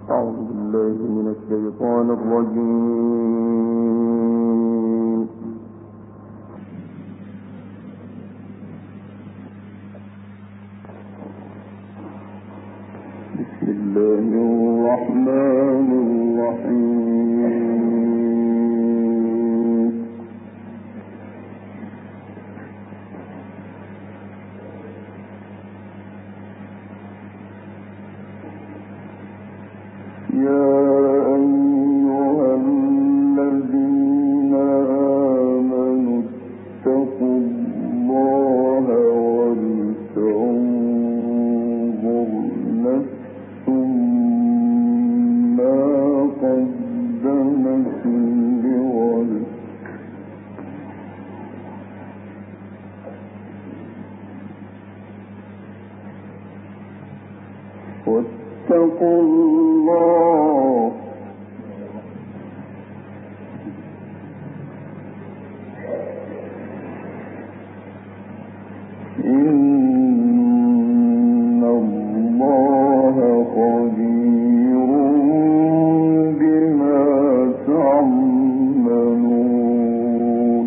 أعوذ بالله من الشيطان الرجيم. بسم الله الرحمن الرحيم. يا أيها الذين آمنوا اتقوا الله ولتنظر نفس ما قدمت لغد واتقوا الله إن الله خبير بما تعملون.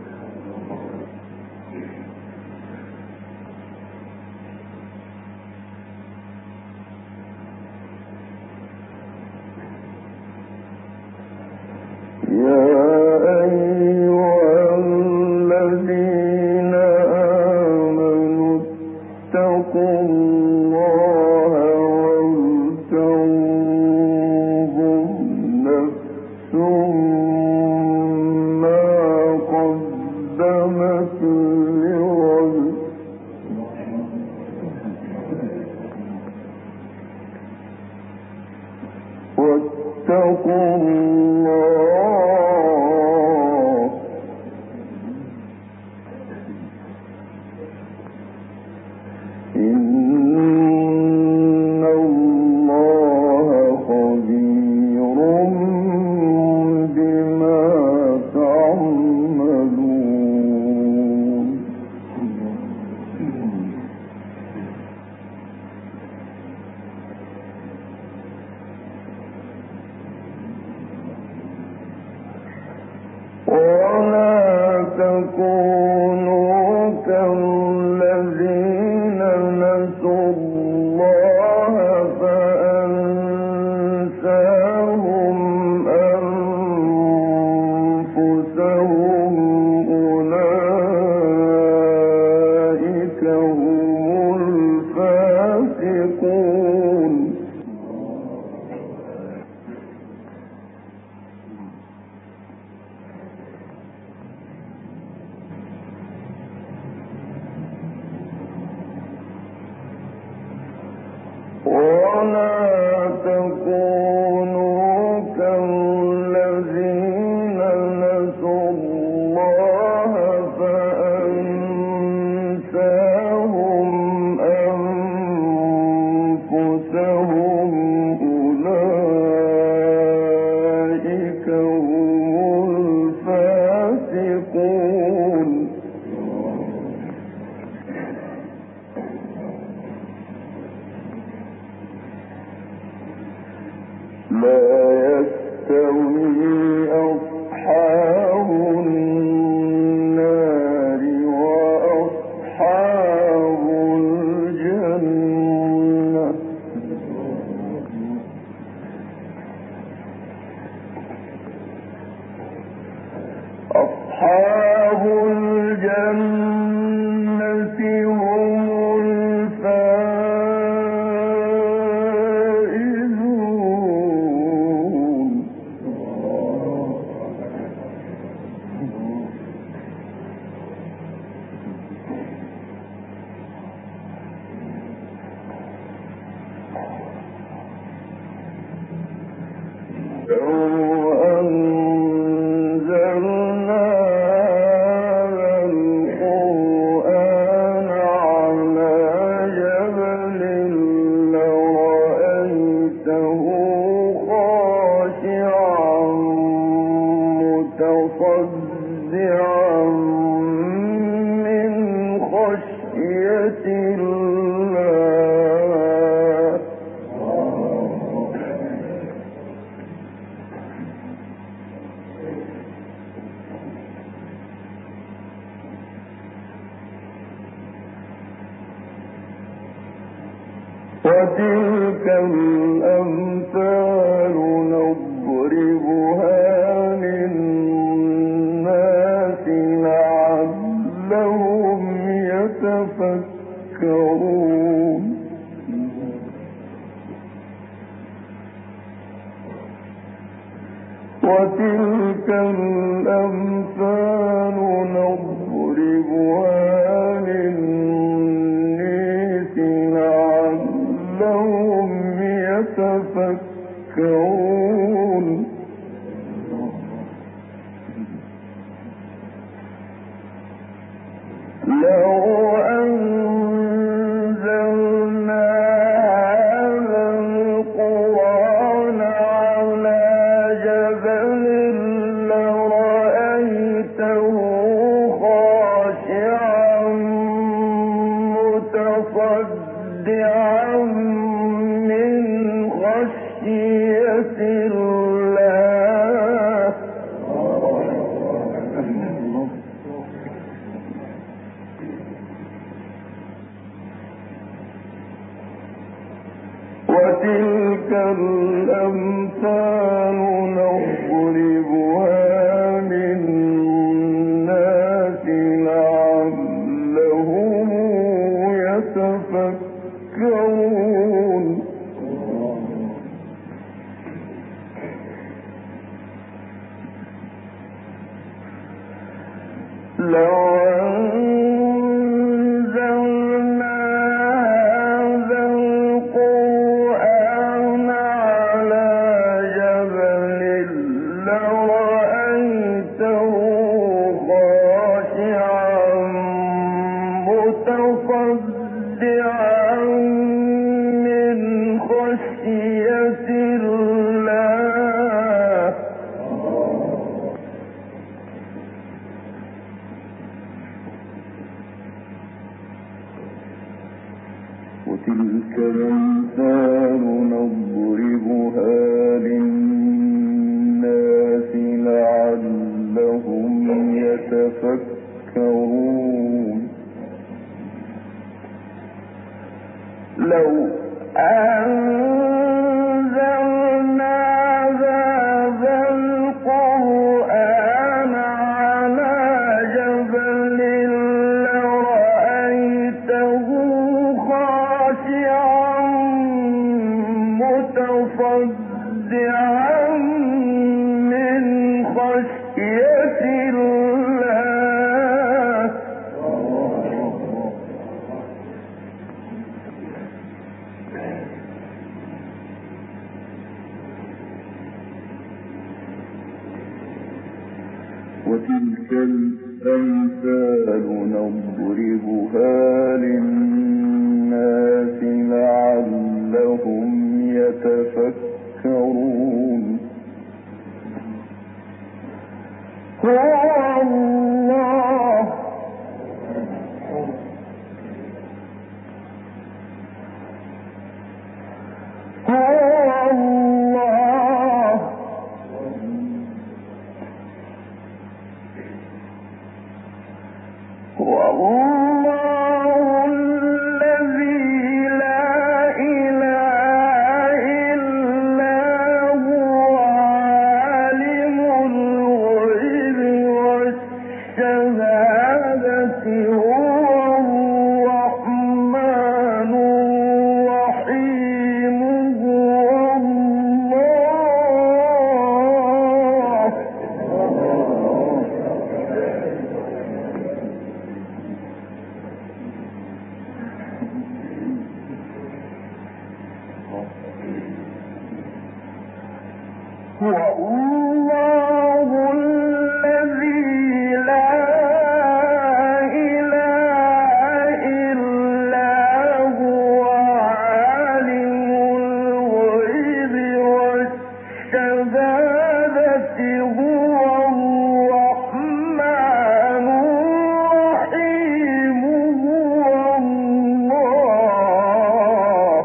يا أيها الذين آمنوا اتقوا الله ولتنظر نفس ما قدمت لغد واتقوا الله إن الله خبير بما تعملون. ولا تكونوا كالذين نسوا الله فأنساهم أنفسهم أولئك هم الفاسقون. ولا تكونوا كالذين نسوا الله فأنساهم أنفسهم أولئك هم الفاسقون. لا يستوي أصحاب النار وأصحاب الجنة. أصحاب الجنة هم الفائزون. لو أنزلنا هذا القرآن على جبل لرأيته خاشعا متصدعا من خشية الله. الأمثال نضربها للناس لعلهم يتفكرون وتلك الأمثال نضربها للناس لعلهم يتفكرون لو أنزلنا هذا القرآن على جبل لرأيته خاشعا متصدعا من خشية الله وتلك الأمثال نضربها للناس لعلهم يتفكرون لو أنزلنا هذا القرآن على جبل لرأيته خاشعا متصدعا من خشية الله وتلك الأمثال نضربها للناس لعلهم يتفكرون لو أنزلنا هذا القرآن على جبل لرأيته خاشعا متصدعا من خشية الله وتلك الأمثال نضربها للناس لعلهم يتفكرون هو الله والله الذي لا إله إلا هو عالم الغيب والشهادة هو الرحمن الرحيم هو الله هو الله الذي لا إله إلا هو عالم الغيب والشهادة هو الرحمن الرحيم هو الله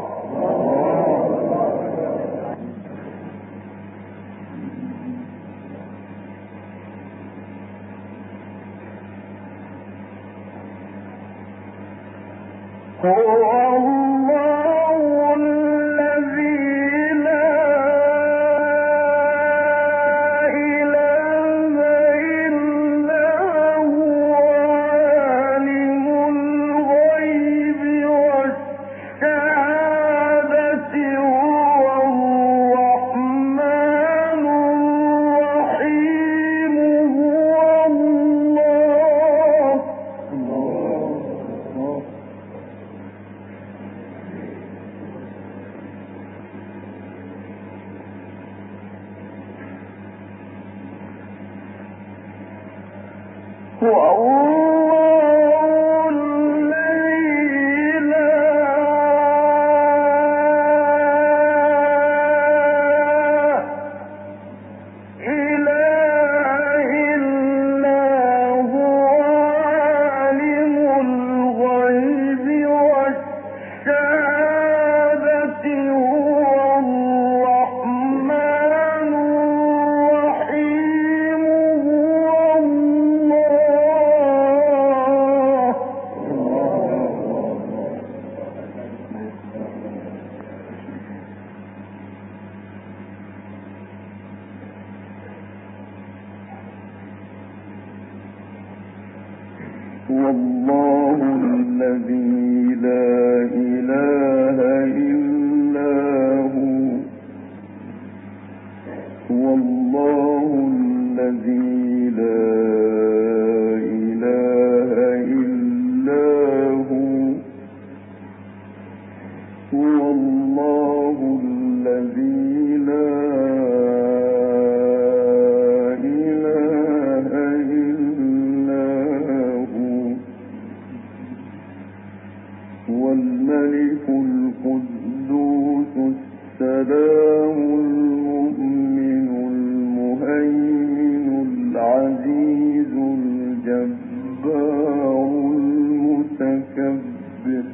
هو الله الذي والله الذي لا إله إلا هو والله الذي لا إله إلا هو والله الذي لا والملك القدوس السلام المؤمن المهيمن العزيز الجبار المتكبر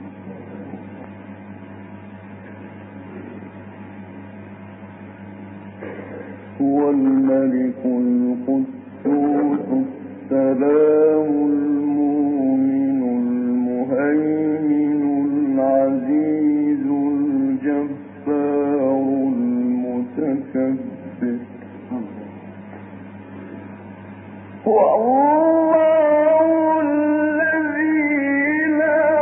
والملك القدوس السلام المؤمن المهيمن العزيز الجبار المتكبر والله الذي لا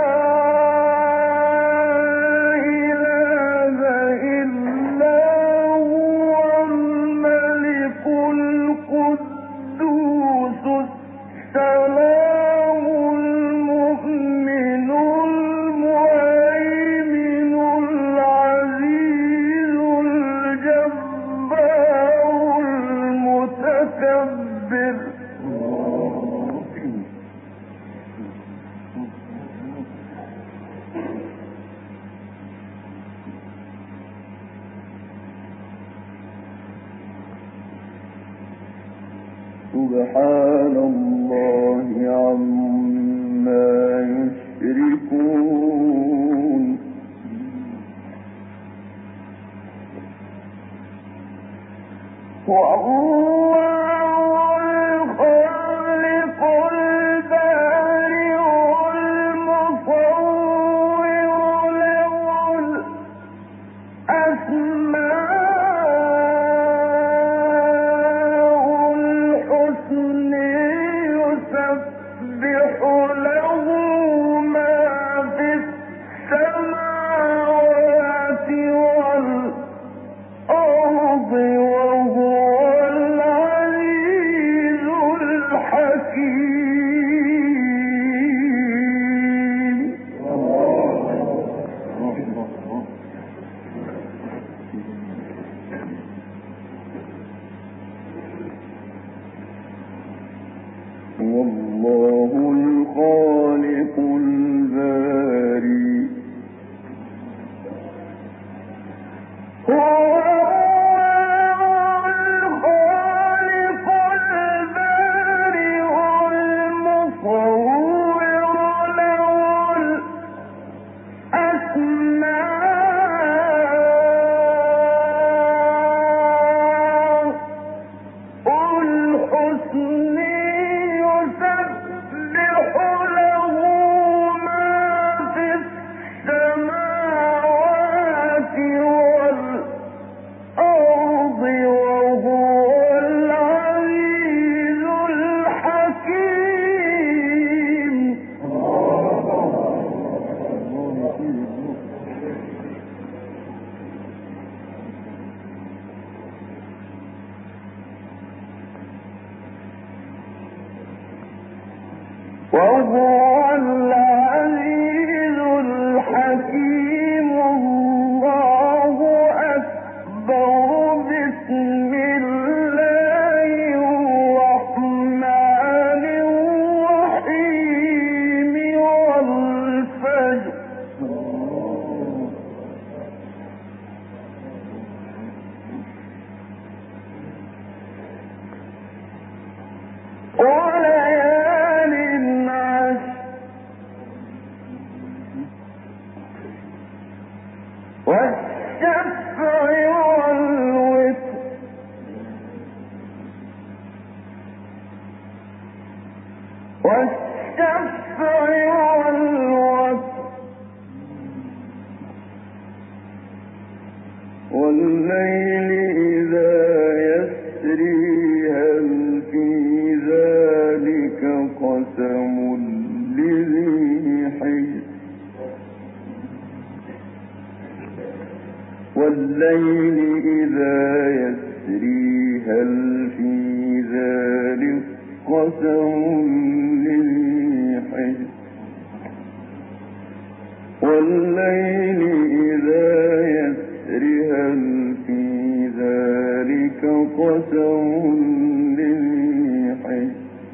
إله إلا هو الملك القدوس السلام المؤمن المهيمن العزيز الجبار المتكبر سبحان الله عما يشركون والله الخالق البارئ المصور له الأسماء الحسنى يسبح له ما في السماوات والأرض وهو العزيز الحكيم والله الخالق البارئ وهو العزيز الحكيم الله أكبر بسم الله الرحمن الرحيم والليل إذا يسري هل في ذلك قسم لذي حجر والليل إذا يسري هل في ذلك قسم لذي حجر والليل إذا يسري هل في ذلك قسم لذي حجر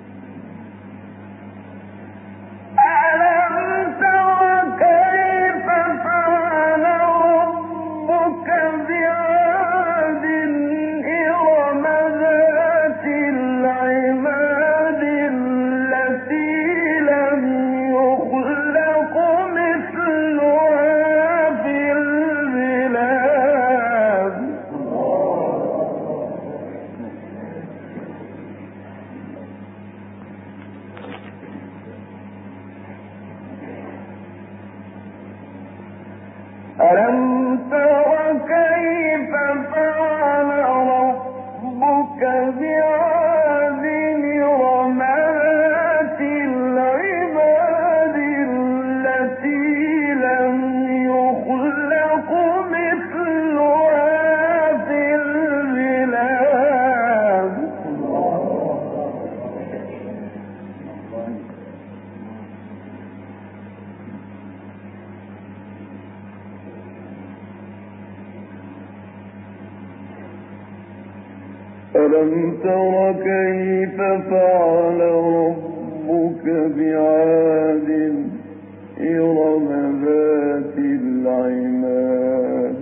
ألم تر كيف فعل ربك بعاد إرم ذات العماد التي لم يخلق مثلها في البلاد ألم تر كيف فعل ربك بعاد إرم ذات العماد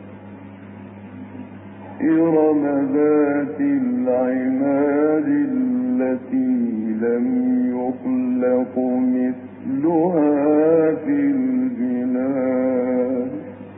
إرم ذات العماد التي لم يخلق مثلها في البلاد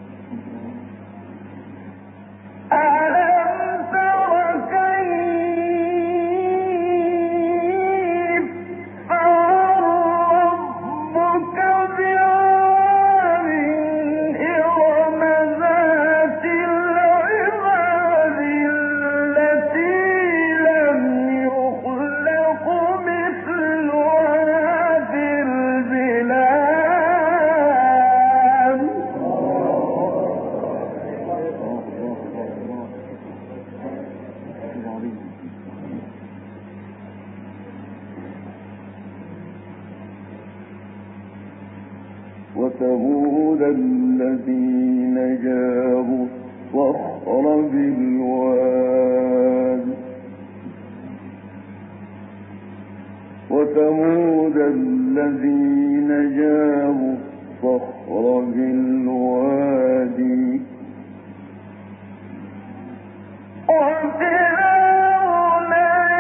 وثمود الذين جابوا الصخر بالواد وثمود الذين جابوا الصخر بالوادي وفرعون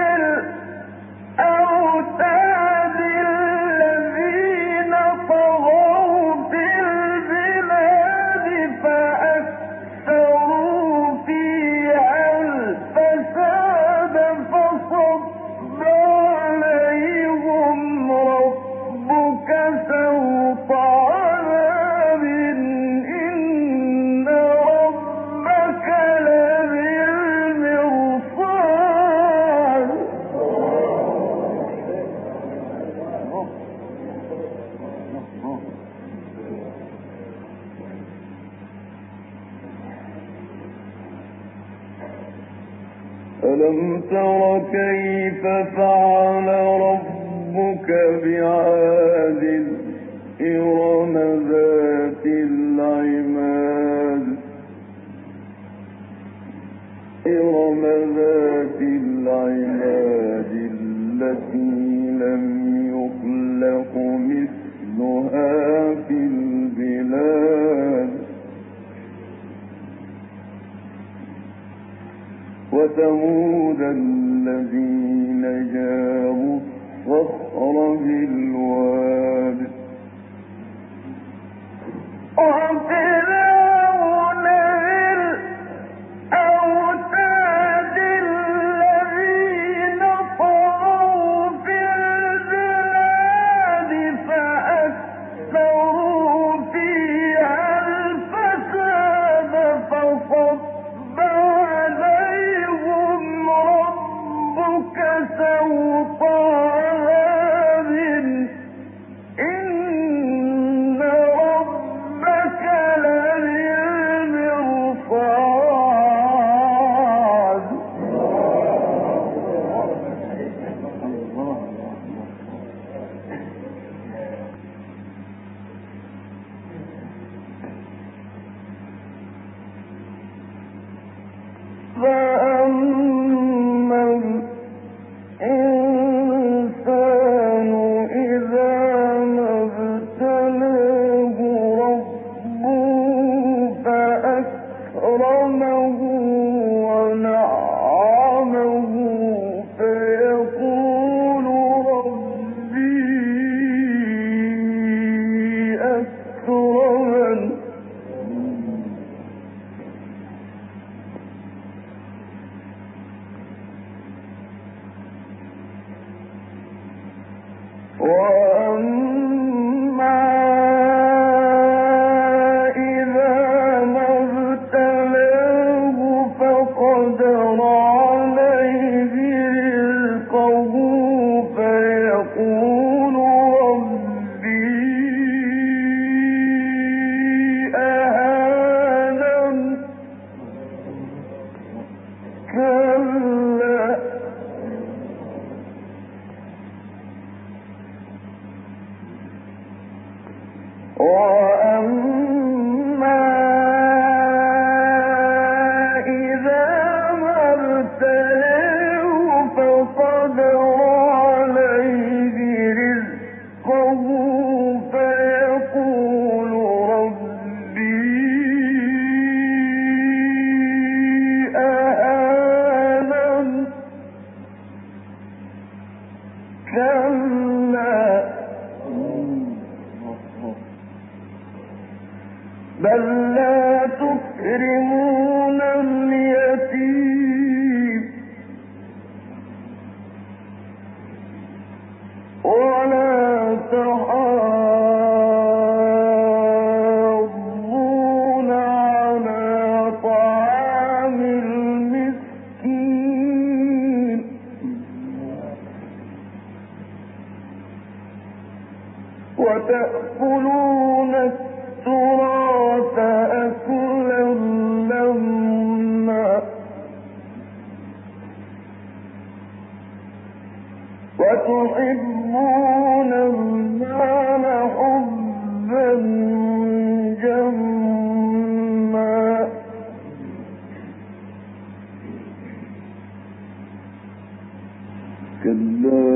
الأوتاد الذين طغوا في البلاد فأكثروا فيها الفساد فصب عليهم ربك سوط عذاب إن ربك لبالمرصاد ألم تر كيف فعل ربك بعاد إرم ذات العماد إرم ذات العماد التي لم يخلق مثلها في البلاد وثمود الذين جابوا الصخر بالواد وفرعون الأوتاد الذين طغوا في البلاد فأكثروا فيها الفساد فصب فأما الإنسان إذا ما ابتلاه ربه فأكرمه ونعمه فيقول ربي أكرمن وأما إذا ما ابتلاه فقدر عليه رزقه فيقول ربي أهانن كلا وأما إذا ما ابتلاه فقدر عليه رزقه فيقول ربي أهانن كلا بل لا تكرمون اليتيم ولا تحاضون على طعام المسكين وتأكلون التراث أكلا لما وتحبون المال حبا جما كلا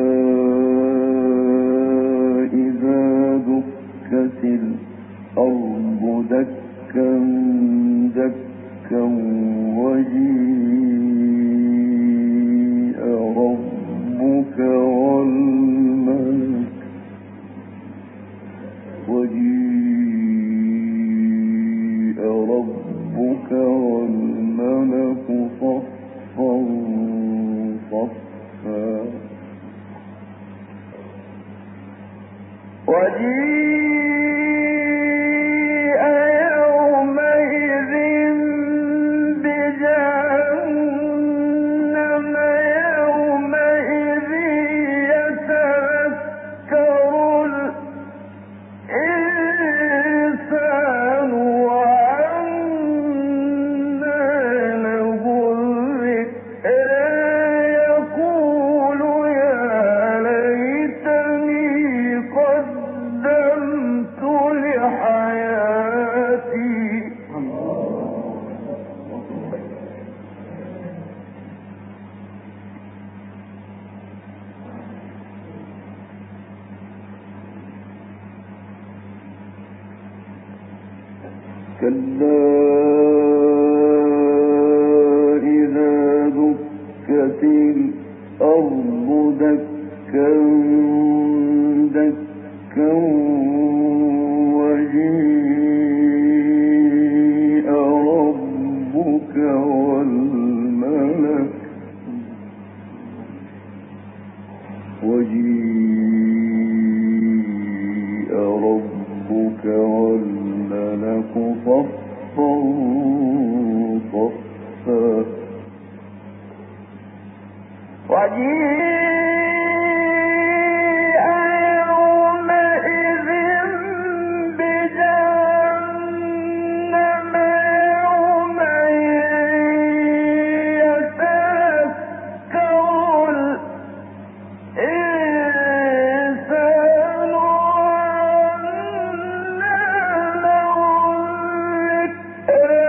إذا دكت الأرض دكا دكا وجيء ربك والملك صفا صفا وجيء يومئذ بجهنم يومئذ يتذكر الإنسان وأنى له الذكرى يقول يا ليتني قدمت لحياتي كلا إذا دكت الأرض دكا دكا وجيء ربك والملك صفا صفا وجيء يومئذ بجهنم يومئذ يتذكر الإنسان وأنى له الذكرى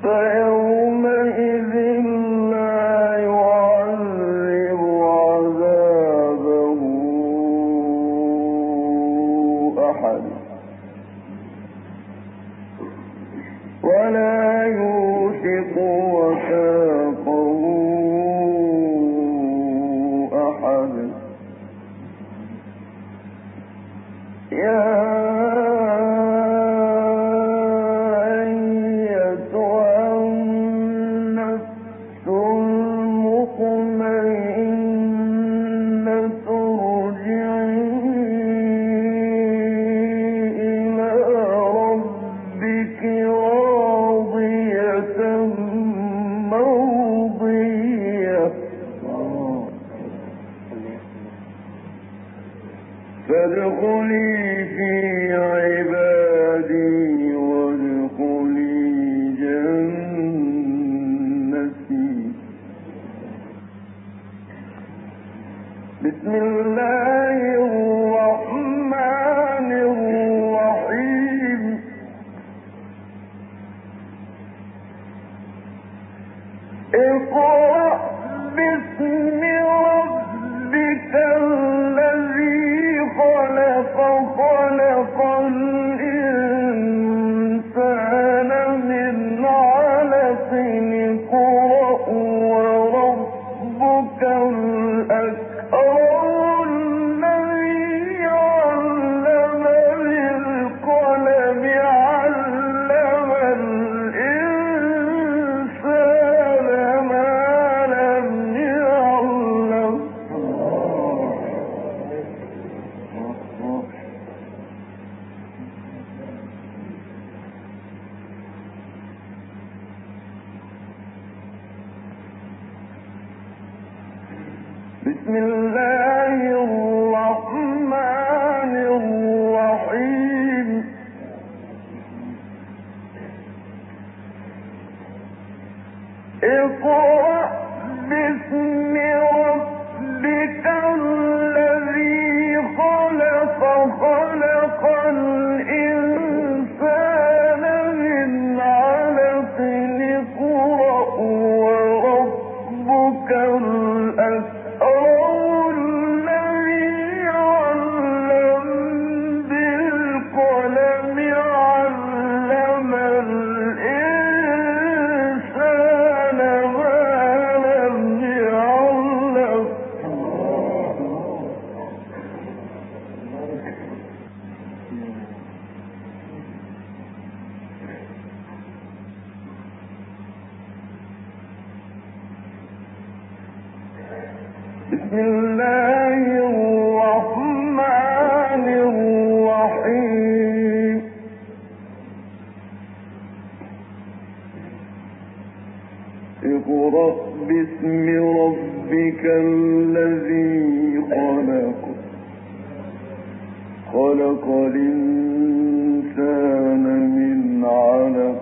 فيومئذ لا يعذب عذابه أحد ولا يوثق وثاقه أحد. يا فادخلي في عبادي وادخلي جنتي. بسم الله الرحمن الرحيم. اقرأ باسم ربك الذي خلق الإنسان من علق. اقرأ وربك الأكرم الذي علم بالقلم علم الإنسان ما لم يعلم. بسم الله الرحمن الرحيم. اقرأ باسم ربك الذي خلق الإنسان من علق. اقرأ وربك الأكرم الذي علم بالقلم علم الإنسان ما لم يعلم. بسم الله الرحمن الرحيم. اقرأ باسم ربك الذي خلق الإنسان من علق.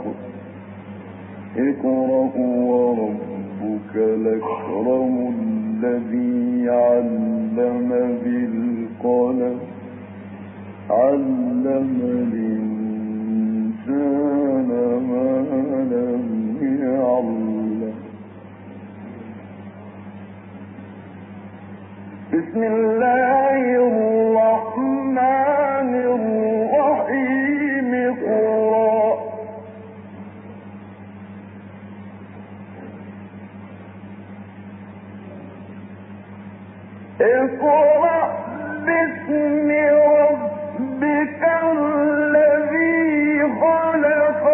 اقرأ وربك الأكرم الذي علم بالقلم علم الإنسان ما لم يعلم. بسم الله الرحمن الرحيم. اقرأ باسم ربك الذي خلق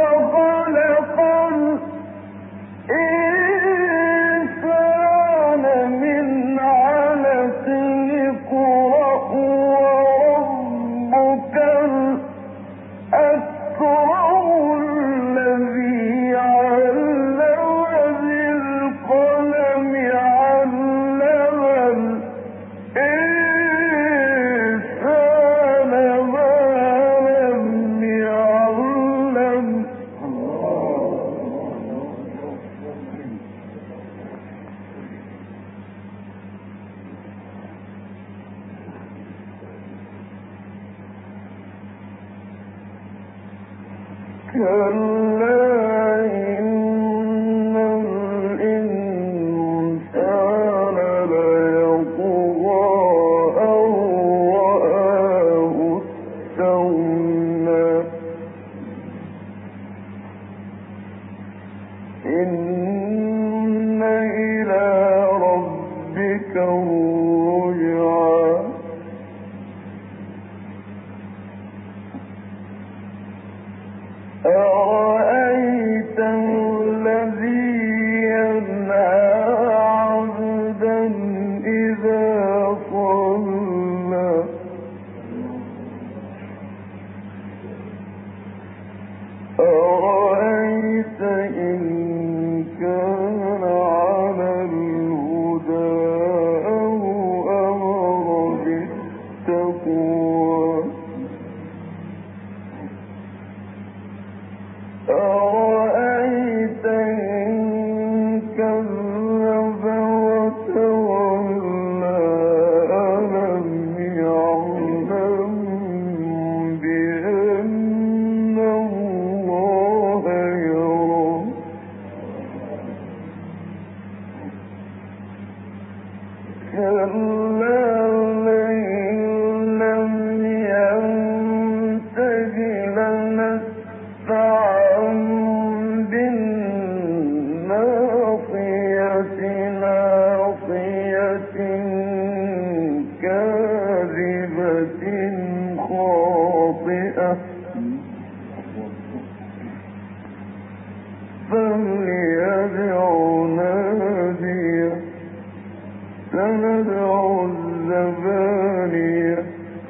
الإنسان من علق. اقرأ وربك الأكرم الذي علم بالقلم علم الإنسان ما لم يعلم. كلا كاذبة خاطئة فليدع ناديه سندع الزبانية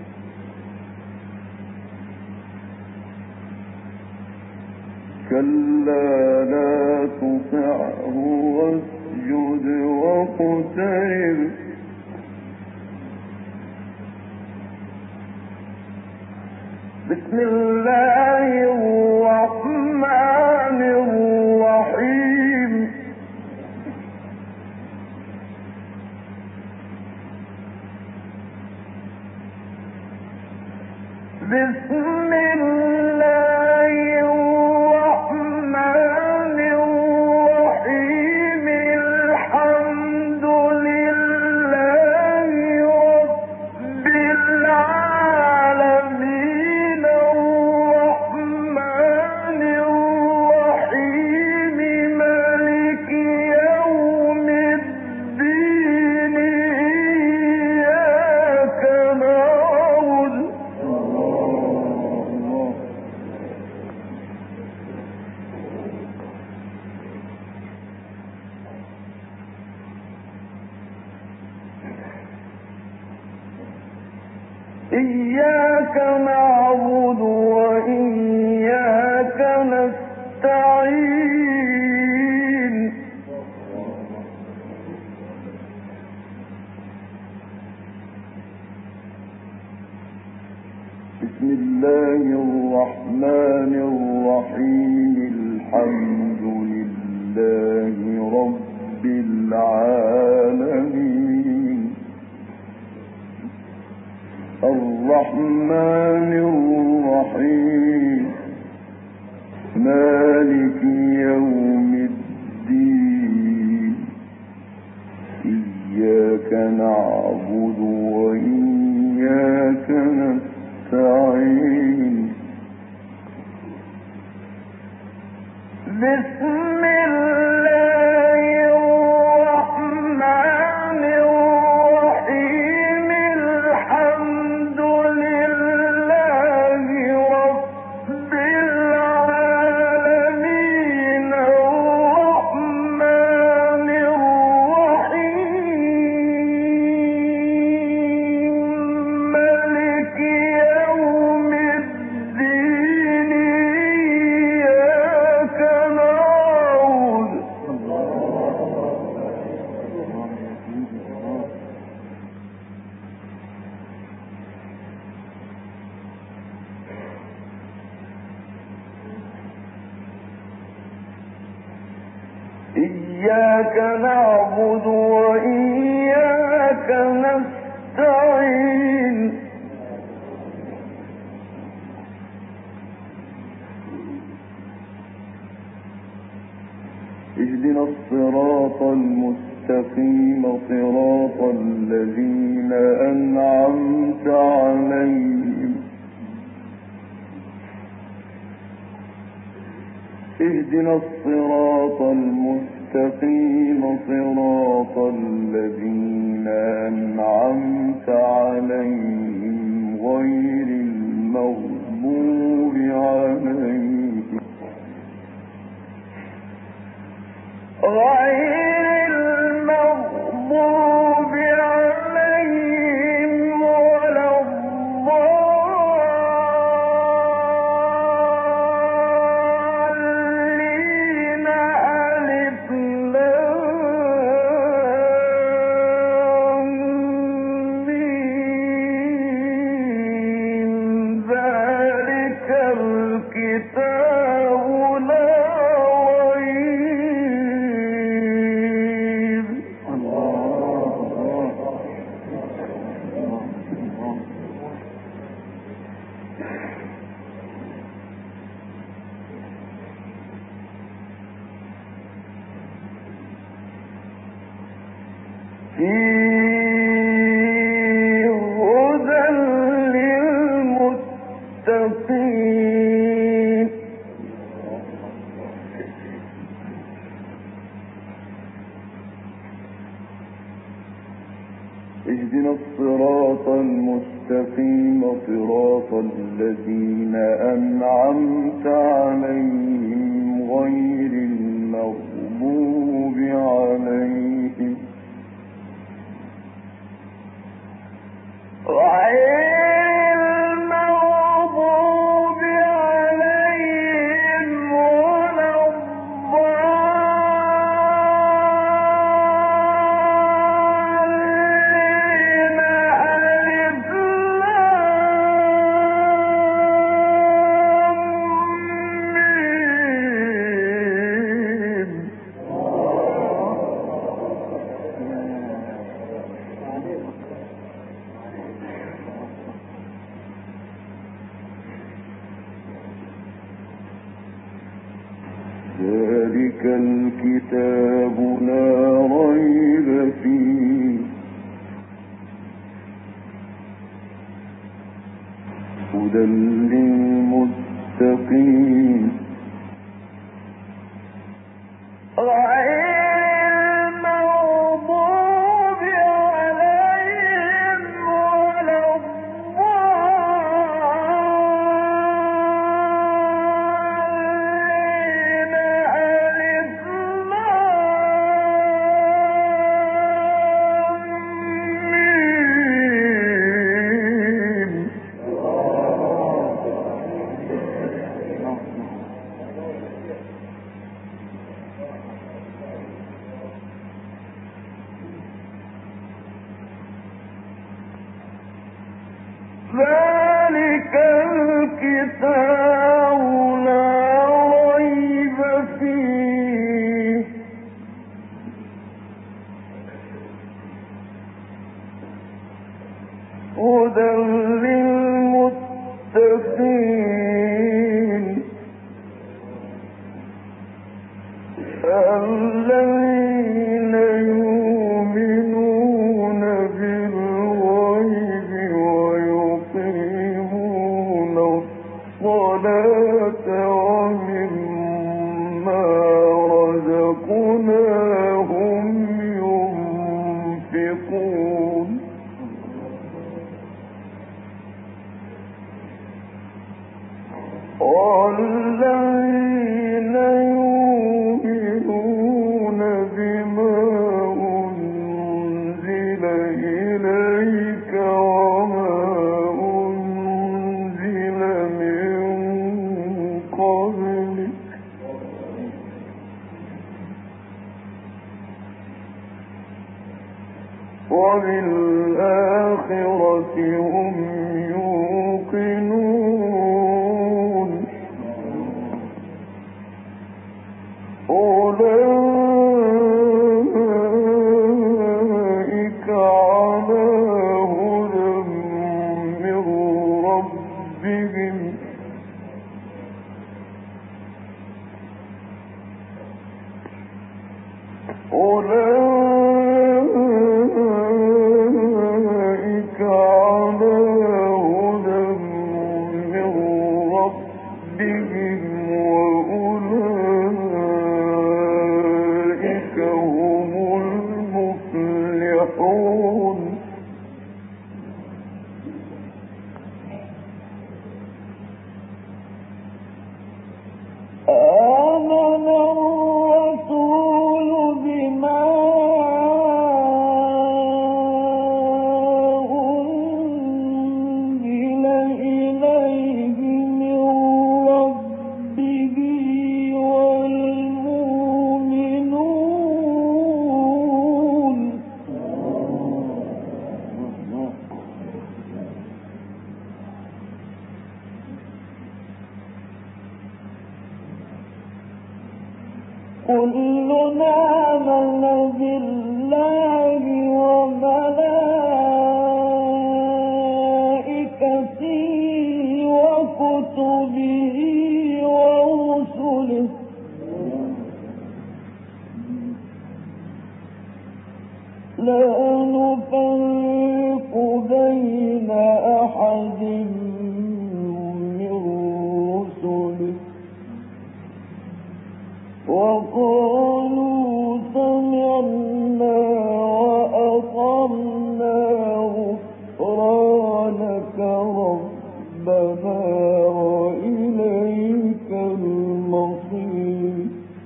كلا لا تطعه واسجد واقترب بسم الله الرحمن الرحيم بسم الله الرحمن الرحيم الحمد لله رب العالمين الرحمن الرحيم مالك يوم الدين إياك نعبد إياك نعبد وإياك نستعين بسم الله الرحمن الرحيم الحمد لله رب العالمين الرحمن الرحيم مالك يوم الدين إياك نعبد وإياك نستعين بسم الله الرحمن الرحيم الحمد لله رب العالمين الرحمن الرحيم مالك يوم الدين إياك نعبد إياك نعبد وإياك نستعين اهدنا الصراط المستقيم صراط الذين أنعمت عليهم اهدنا الصراط المستقيم صراط الذين أنعمت عليهم غير المغضوب عليهم غير المغضوب عليهم ولا الضالين ألف لام ميم المستقيم صراط الذين أنعمت عليهم غير المغضوب عليهم ذلك الكتاب لا ريب فيه هدى للمتقين ذلك الكتاب لا ريب فيه هدى للمتقين الذين يؤمنون بالغيب ويقيمون الصلاة ومما رزقناهم ينفقون والذين يؤمنون بما أنزل إليك وما أنزل من قبلك وبالآخرة هم يوقنون أولئك على هدى من ربهم أولئك على هدى من ربهم وأولئك هم المفلحون آمن الرسول بما أنزل إليه من ربه والمؤمنون كلنا آمن بالله وملائكته وكتبه ورسله لا نفرق بين أحد من رسله وقالوا سمعنا وأطعنا غفرانك وإليك المصير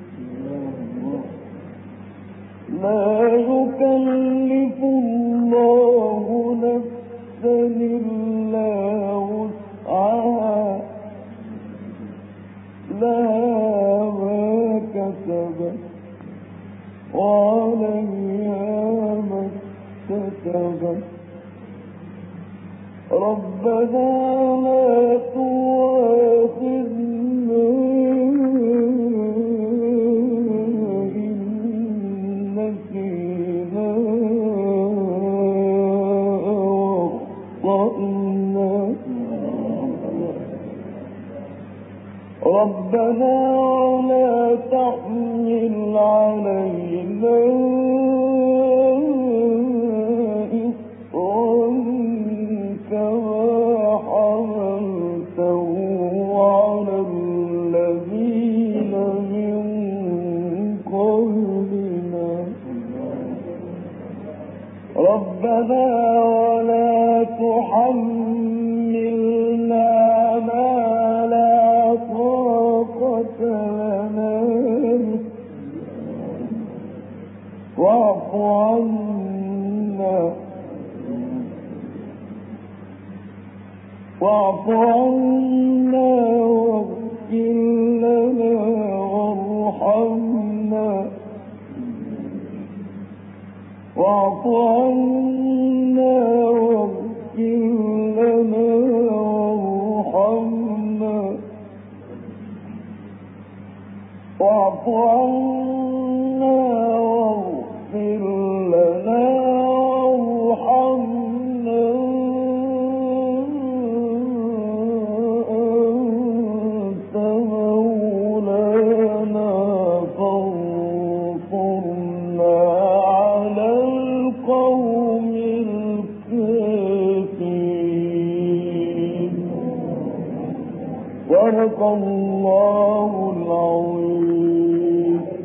لا يكلف الله نفسا إلا وسعها لها ما كسبت وعليها ما اكتسبت ربنا لا تؤاخذنا إن نسينا أو أخطأنا ربنا ولا تحمل علينا إصرا كما حملته على الذين من قبلنا ربنا ولا تحملنا ما لا طاقة لنا واعف عنا واغفر لنا وارحمنا واعف عنا واغفر لنا وارحمنا واعف عنا واغفر لنا وارحمنا أنت مولانا فانصرنا على القوم الكافرين صدق الله العظيم.